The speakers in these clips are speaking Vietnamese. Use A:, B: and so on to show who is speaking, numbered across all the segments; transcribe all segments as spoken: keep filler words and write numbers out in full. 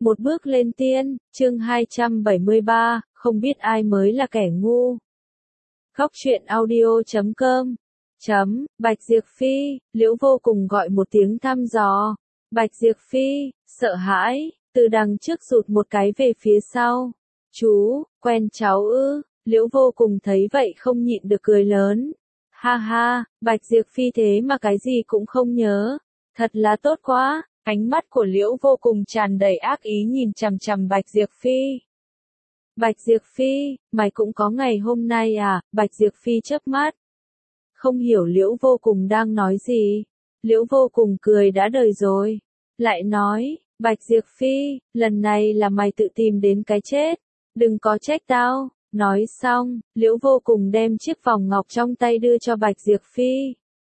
A: Một bước lên tiên, chương hai trăm bảy mươi ba, không biết ai mới là kẻ ngu. Góc truyện audio chấm com chấm, Bạch Diệp Phi, Liễu Vô Cùng gọi một tiếng thăm dò. Bạch Diệp Phi, sợ hãi, từ đằng trước rụt một cái về phía sau. Chú, quen cháu ư, Liễu Vô Cùng thấy vậy không nhịn được cười lớn. Ha ha, Bạch Diệp Phi thế mà cái gì cũng không nhớ. Thật là tốt quá. Ánh mắt của Liễu Vô Cùng tràn đầy ác ý nhìn chằm chằm Bạch Diệp Phi. Bạch Diệp Phi, mày cũng có ngày hôm nay à? Bạch Diệp Phi chớp mắt. Không hiểu Liễu Vô Cùng đang nói gì. Liễu Vô Cùng cười đã đời rồi. Lại nói, Bạch Diệp Phi, lần này là mày tự tìm đến cái chết. Đừng có trách tao. Nói xong, Liễu Vô Cùng đem chiếc vòng ngọc trong tay đưa cho Bạch Diệp Phi.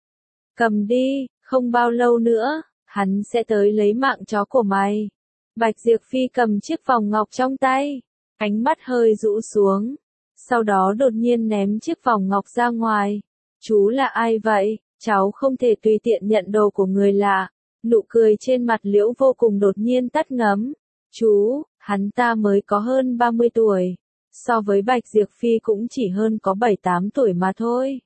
A: Cầm đi, không bao lâu nữa. Hắn sẽ tới lấy mạng chó của mày. Bạch Diệp Phi cầm chiếc vòng ngọc trong tay, ánh mắt hơi rũ xuống, sau đó đột nhiên ném chiếc vòng ngọc ra ngoài. Chú là ai vậy? Cháu không thể tùy tiện nhận đồ của người lạ. Nụ cười trên mặt Liễu Vô Cùng đột nhiên tắt ngấm. Chú, hắn ta mới có hơn ba mươi tuổi, so với Bạch Diệp Phi cũng chỉ hơn có bảy tám tuổi mà thôi.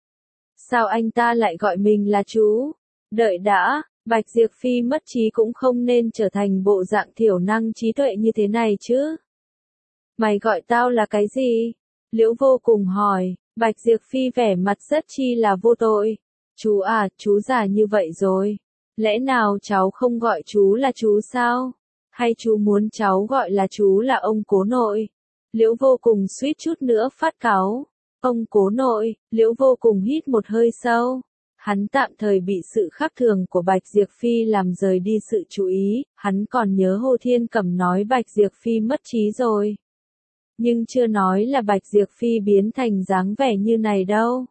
A: Sao anh ta lại gọi mình là chú? Đợi đã. Bạch Diệp Phi mất trí cũng không nên trở thành bộ dạng thiểu năng trí tuệ như thế này chứ. Mày gọi tao là cái gì? Liễu Vô Cùng hỏi. Bạch Diệp Phi vẻ mặt rất chi là vô tội. Chú à, chú già như vậy rồi. Lẽ nào cháu không gọi chú là chú sao? Hay chú muốn cháu gọi là chú là ông cố nội? Liễu Vô Cùng suýt chút nữa phát cáu. Ông cố nội, Liễu Vô Cùng hít một hơi sâu. Hắn tạm thời bị sự khác thường của Bạch Diệp Phi làm rời đi sự chú ý, hắn còn nhớ Hồ Thiên Cẩm nói Bạch Diệp Phi mất trí rồi. Nhưng chưa nói là Bạch Diệp Phi biến thành dáng vẻ như này đâu.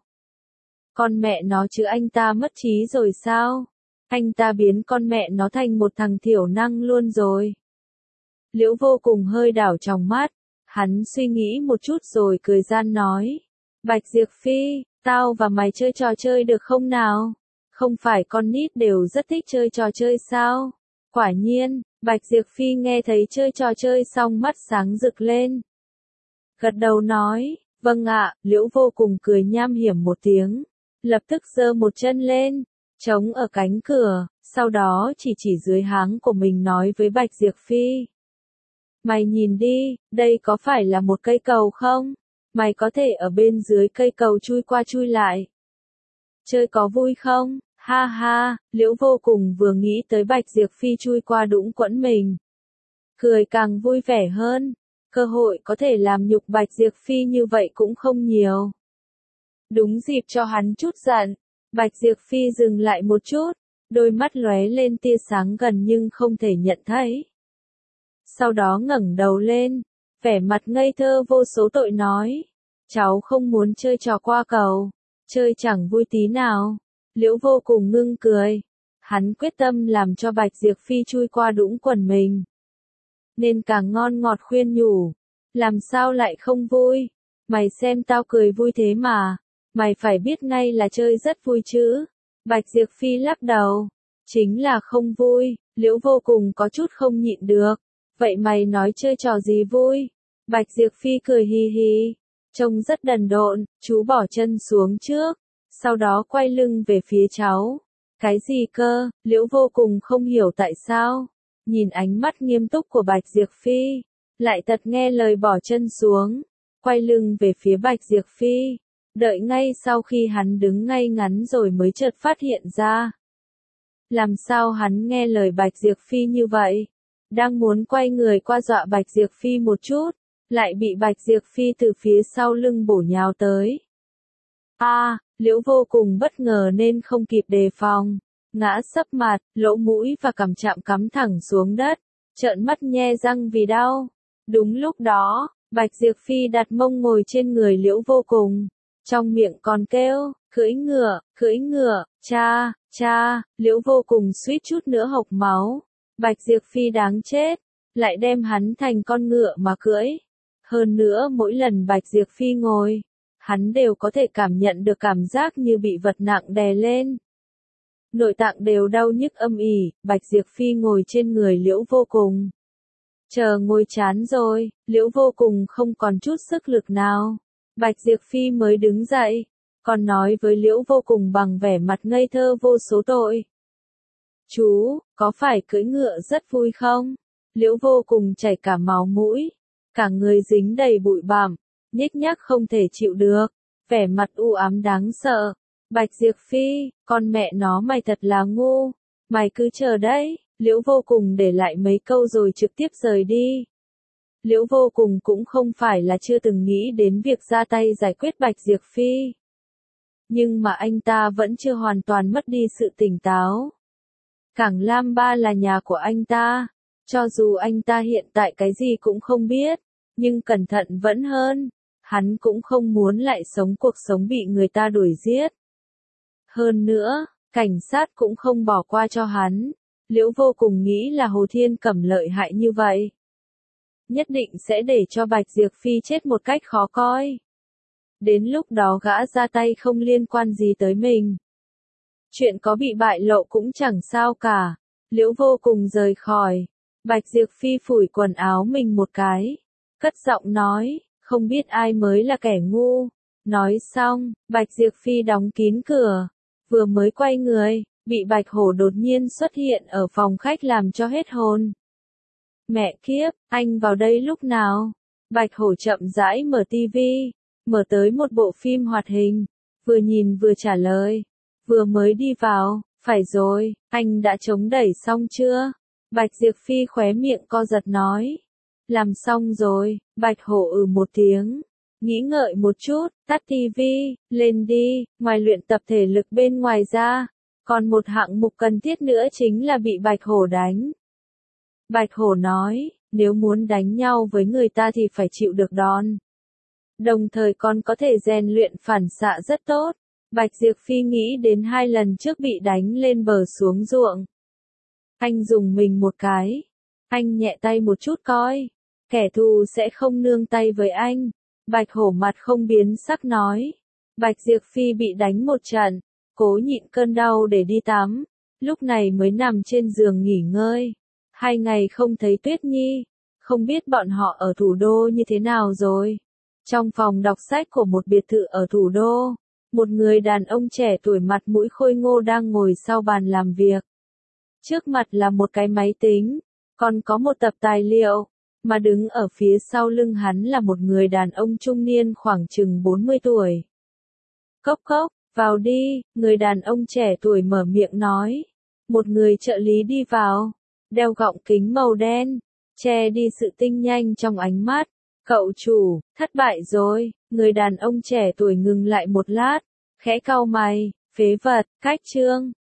A: Con mẹ nó chứ anh ta mất trí rồi sao? Anh ta biến con mẹ nó thành một thằng thiểu năng luôn rồi. Liễu Vô Cùng hơi đảo tròng mắt, hắn suy nghĩ một chút rồi cười gian nói. Bạch Diệp Phi, tao và mày chơi trò chơi được không nào? Không phải con nít đều rất thích chơi trò chơi sao? Quả nhiên, Bạch Diệp Phi nghe thấy chơi trò chơi xong mắt sáng rực lên. Gật đầu nói, vâng ạ. Liễu Vô Cùng cười nham hiểm một tiếng, lập tức giơ một chân lên, chống ở cánh cửa, sau đó chỉ chỉ dưới háng của mình nói với Bạch Diệp Phi. Mày nhìn đi, đây có phải là một cây cầu không? Mày có thể ở bên dưới cây cầu chui qua chui lại. Chơi có vui không? Ha ha, Liễu Vô Cùng vừa nghĩ tới Bạch Diệp Phi chui qua đũng quẫn mình. Cười càng vui vẻ hơn, cơ hội có thể làm nhục Bạch Diệp Phi như vậy cũng không nhiều. Đúng dịp cho hắn chút giận, Bạch Diệp Phi dừng lại một chút, đôi mắt lóe lên tia sáng gần nhưng không thể nhận thấy. Sau đó ngẩng đầu lên, vẻ mặt ngây thơ vô số tội nói. Cháu không muốn chơi trò qua cầu. Chơi chẳng vui tí nào. Liễu Vô Cùng ngưng cười. Hắn quyết tâm làm cho Bạch Diệp Phi chui qua đũng quần mình. Nên càng ngon ngọt khuyên nhủ. Làm sao lại không vui? Mày xem tao cười vui thế mà. Mày phải biết ngay là chơi rất vui chứ. Bạch Diệp Phi lắc đầu. Chính là không vui. Liễu Vô Cùng có chút không nhịn được. Vậy mày nói chơi trò gì vui? Bạch Diệp Phi cười hi hi. Trông rất đần độn, chú bỏ chân xuống trước. Sau đó quay lưng về phía cháu. Cái gì cơ? Liễu Vô Cùng không hiểu tại sao. Nhìn ánh mắt nghiêm túc của Bạch Diệp Phi. Lại tật nghe lời bỏ chân xuống. Quay lưng về phía Bạch Diệp Phi. Đợi ngay sau khi hắn đứng ngay ngắn rồi mới chợt phát hiện ra. Làm sao hắn nghe lời Bạch Diệp Phi như vậy? Đang muốn quay người qua dọa Bạch Diệp Phi một chút, lại bị Bạch Diệp Phi từ phía sau lưng bổ nhào tới. A, à, Liễu Vô Cùng bất ngờ nên không kịp đề phòng, ngã sấp mặt, lỗ mũi và cằm chạm cắm thẳng xuống đất, trợn mắt nhe răng vì đau. Đúng lúc đó, Bạch Diệp Phi đặt mông ngồi trên người Liễu Vô Cùng, trong miệng còn kêu, cưỡi ngựa, cưỡi ngựa, cha, cha. Liễu Vô Cùng suýt chút nữa hộc máu. Bạch Diệp Phi đáng chết, lại đem hắn thành con ngựa mà cưỡi. Hơn nữa mỗi lần Bạch Diệp Phi ngồi, hắn đều có thể cảm nhận được cảm giác như bị vật nặng đè lên. Nội tạng đều đau nhức âm ỉ. Bạch Diệp Phi ngồi trên người Liễu Vô Cùng. Chờ ngồi chán rồi, Liễu Vô Cùng không còn chút sức lực nào. Bạch Diệp Phi mới đứng dậy, còn nói với Liễu Vô Cùng bằng vẻ mặt ngây thơ vô số tội. Chú, có phải cưỡi ngựa rất vui không? Liễu Vô Cùng chảy cả máu mũi, cả người dính đầy bụi bặm, nhếch nhác không thể chịu được, vẻ mặt u ám đáng sợ. Bạch Diệp Phi, con mẹ nó mày thật là ngu, mày cứ chờ đấy. Liễu Vô Cùng để lại mấy câu rồi trực tiếp rời đi. Liễu Vô Cùng cũng không phải là chưa từng nghĩ đến việc ra tay giải quyết Bạch Diệp Phi. Nhưng mà anh ta vẫn chưa hoàn toàn mất đi sự tỉnh táo. Cảng Lam Ba là nhà của anh ta. Cho dù anh ta hiện tại cái gì cũng không biết, nhưng cẩn thận vẫn hơn. Hắn cũng không muốn lại sống cuộc sống bị người ta đuổi giết. Hơn nữa, cảnh sát cũng không bỏ qua cho hắn. Liễu Vô Cùng nghĩ là Hồ Thiên Cẩm lợi hại như vậy, nhất định sẽ để cho Bạch Diệp Phi chết một cách khó coi. Đến lúc đó gã ra tay không liên quan gì tới mình. Chuyện có bị bại lộ cũng chẳng sao cả. Liễu Vô Cùng rời khỏi. Bạch Diệp Phi phủi quần áo mình một cái, cất giọng nói, không biết ai mới là kẻ ngu. Nói xong, Bạch Diệp Phi đóng kín cửa, vừa mới quay người, bị Bạch Hổ đột nhiên xuất hiện ở phòng khách làm cho hết hồn. Mẹ kiếp, anh vào đây lúc nào? Bạch Hổ chậm rãi mở tivi, mở tới một bộ phim hoạt hình, vừa nhìn vừa trả lời, vừa mới đi vào, phải rồi, anh đã chống đẩy xong chưa? Bạch Diệp Phi khóe miệng co giật nói, làm xong rồi. Bạch Hổ ừ một tiếng, nghĩ ngợi một chút, tắt tivi, lên đi, ngoài luyện tập thể lực bên ngoài ra, còn một hạng mục cần thiết nữa chính là bị Bạch Hổ đánh. Bạch Hổ nói, nếu muốn đánh nhau với người ta thì phải chịu được đòn. Đồng thời còn có thể rèn luyện phản xạ rất tốt. Bạch Diệp Phi nghĩ đến hai lần trước bị đánh lên bờ xuống ruộng. Anh dùng mình một cái. Anh nhẹ tay một chút coi. Kẻ thù sẽ không nương tay với anh. Bạch Hổ mặt không biến sắc nói. Bạch Diệp Phi bị đánh một trận, cố nhịn cơn đau để đi tắm. Lúc này mới nằm trên giường nghỉ ngơi. Hai ngày không thấy Tuyết Nhi. Không biết bọn họ ở thủ đô như thế nào rồi. Trong phòng đọc sách của một biệt thự ở thủ đô, một người đàn ông trẻ tuổi mặt mũi khôi ngô đang ngồi sau bàn làm việc. Trước mặt là một cái máy tính, còn có một tập tài liệu, mà đứng ở phía sau lưng hắn là một người đàn ông trung niên khoảng chừng bốn mươi tuổi. Cốc cốc, vào đi, người đàn ông trẻ tuổi mở miệng nói. Một người trợ lý đi vào, đeo gọng kính màu đen, che đi sự tinh nhanh trong ánh mắt. Cậu chủ, thất bại rồi. Người đàn ông trẻ tuổi ngừng lại một lát, khẽ cau mày, phế vật, cách chương.